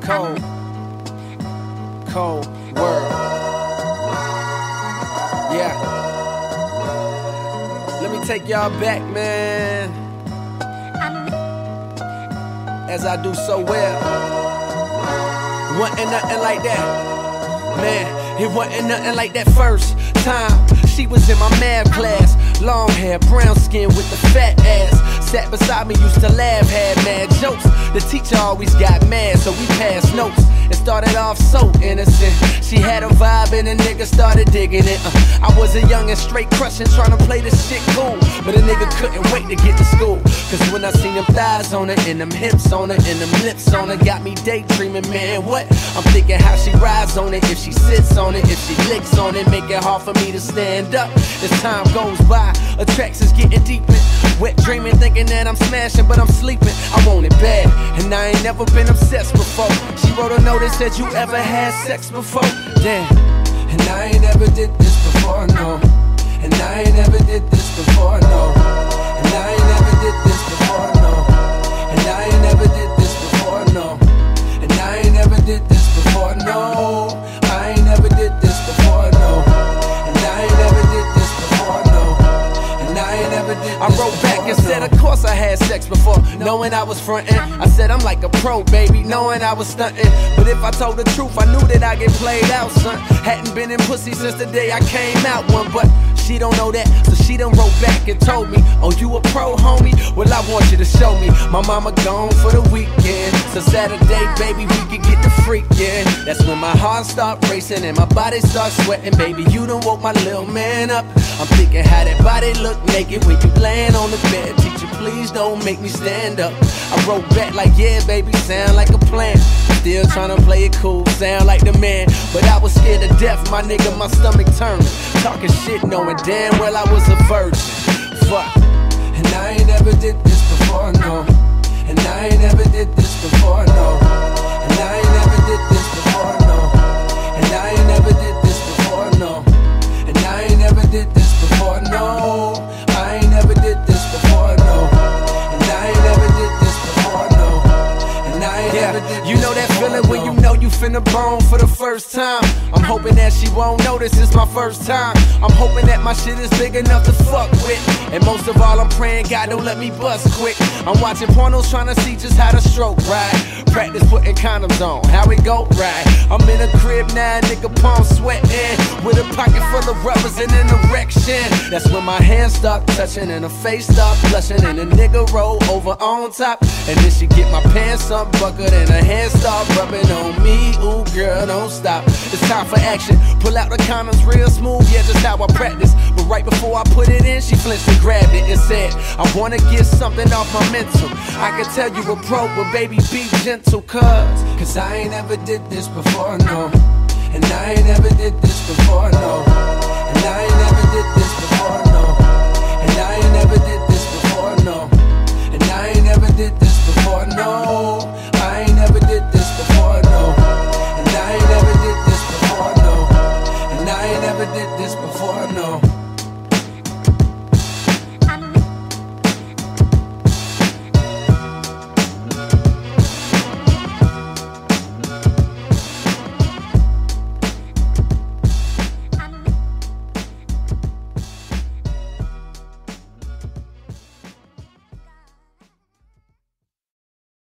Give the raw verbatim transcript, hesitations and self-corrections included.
Cold, cold world. Yeah. Let me take y'all back, man. As I do so well. Wasn't nothing like that, man. It wasn't nothing like that first time. She was in my math class. Long hair, brown skin with the fat ass. Sat beside me, used to laugh, had mad jokes. The teacher always got mad, so we passed notes. It started off so innocent. She had a vibe and a nigga started digging it. uh, I was a young and straight crushing, trying to play this shit cool. But a nigga couldn't wait to get to school. Cause when I seen them thighs on her, and them hips on her, and them lips on her, got me daydreaming, man, what? I'm thinking how she rides on it, if she sits on it, if she licks on it, make it hard for me to stand up. As time goes by, attractions getting deeper. Wet dreaming, thinking that I'm smashing, but I'm sleeping. I want it bad, and I ain't never been obsessed before. She wrote a note that said, you ever had sex before? Damn, and I ain't never did this before, no. And I ain't never did this before, no. And I ain't never did this before, no. And I ain't never did this before, no. And I ain't never did this before, no. I ain't never did this before, no. And I ain't never did this before, no. And I ain't never did this I wrote back and said, of course I had sex before, knowing I was frontin'. I said I'm like a pro, baby, knowing I was stuntin'. But if I told the truth, I knew that I'd get played out, son. Hadn't been in pussy since the day I came out one, but she don't know that, so she done wrote back and told me, oh, you a pro, homie? Well, I want you to show me. My mama gone for the weekend, so Saturday, baby, we can get the freakin'. That's when my heart start racing and my body start sweating. Baby, you done woke my little man up. I'm thinking how that body look naked when you laying on the bed. Teacher, please don't make me stand up. I wrote back like, yeah, baby, sound like a plan. Still tryna play it cool, sound like the man. But I was scared to death, my nigga, my stomach turned. Talking shit, knowing damn well I was a virgin. Fuck. And I ain't never did this before, no. And I ain't never did this before, no. And I ain't never did this before, no. And I ain't never did this before, no. And I ain't never did this before, no. I ain't never did this before, no. And I ain't never did this before, no. And I ain't never did this. You know that feeling when you know you finna bone for the first time. I'm hoping that she won't notice it's my first time. I'm hoping that my shit is big enough to fuck with. And most of all, I'm praying God don't let me bust quick. I'm watching pornos trying to see just how to stroke right. Practice putting condoms on, how it go right. I'm in a crib now, nigga, palm sweating, with a pocket full of rubbers and an erection. That's when my hands start touching and her face start blushing, and the nigga roll over on top. And then she get my pants up buckled and her hands start rubbing on me. Ooh, girl, don't stop. It's time for action. Pull out the condoms real smooth, yeah, just how I practice. But right before I put it in, she flinched and grabbed it and said, I wanna get something off my mental. I can tell you a pro, but baby, be gentle, cuz Cause I ain't never did this before, no. And I ain't never did this before, no. And I ain't never did this before, no. And I ain't never did this